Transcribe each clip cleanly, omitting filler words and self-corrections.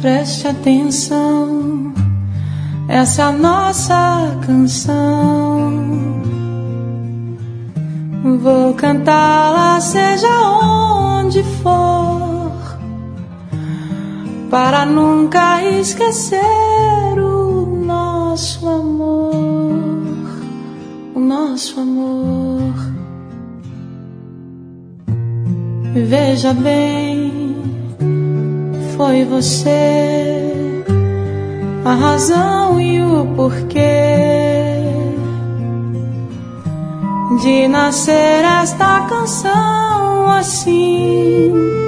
Preste atenção, essa é a nossa canção. Vou cantá-la seja onde for, para nunca esquecer o nosso amor, o nosso amor. Veja bem, foi você a razão e o porquê de nascer esta canção assim,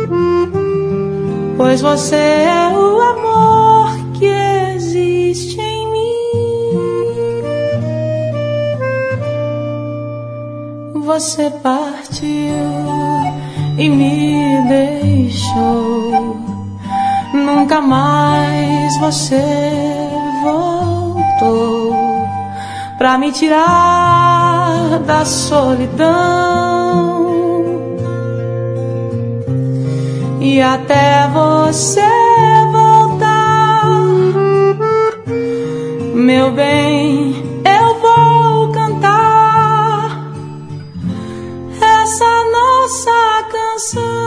pois você é o amor que existe em mim. Você partiu e me deixou, nunca mais você voltou pra me tirar da solidão. E até você voltar, meu bem, eu vou cantar essa nossa canção.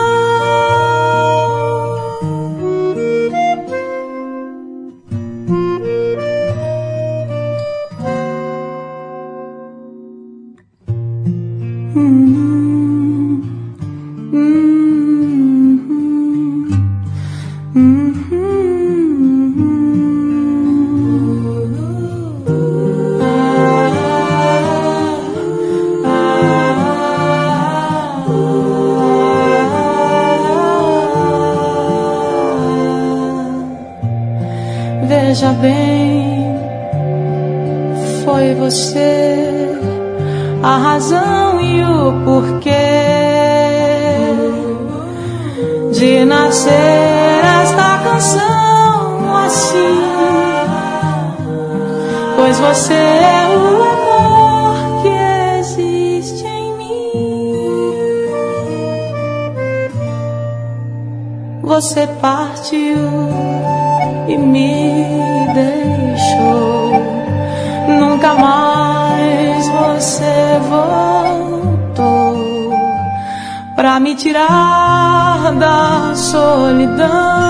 Veja bem, foi você a razão e o porquê de nascer esta canção assim, pois você é o amor que existe em mim. Você partiu e me deixou, nunca mais você voltou pra me tirar da solidão.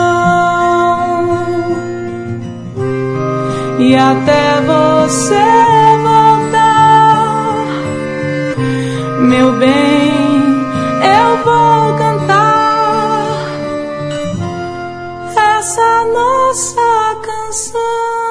E até você voltar, meu bem, eu vou cantar essa nossa canção.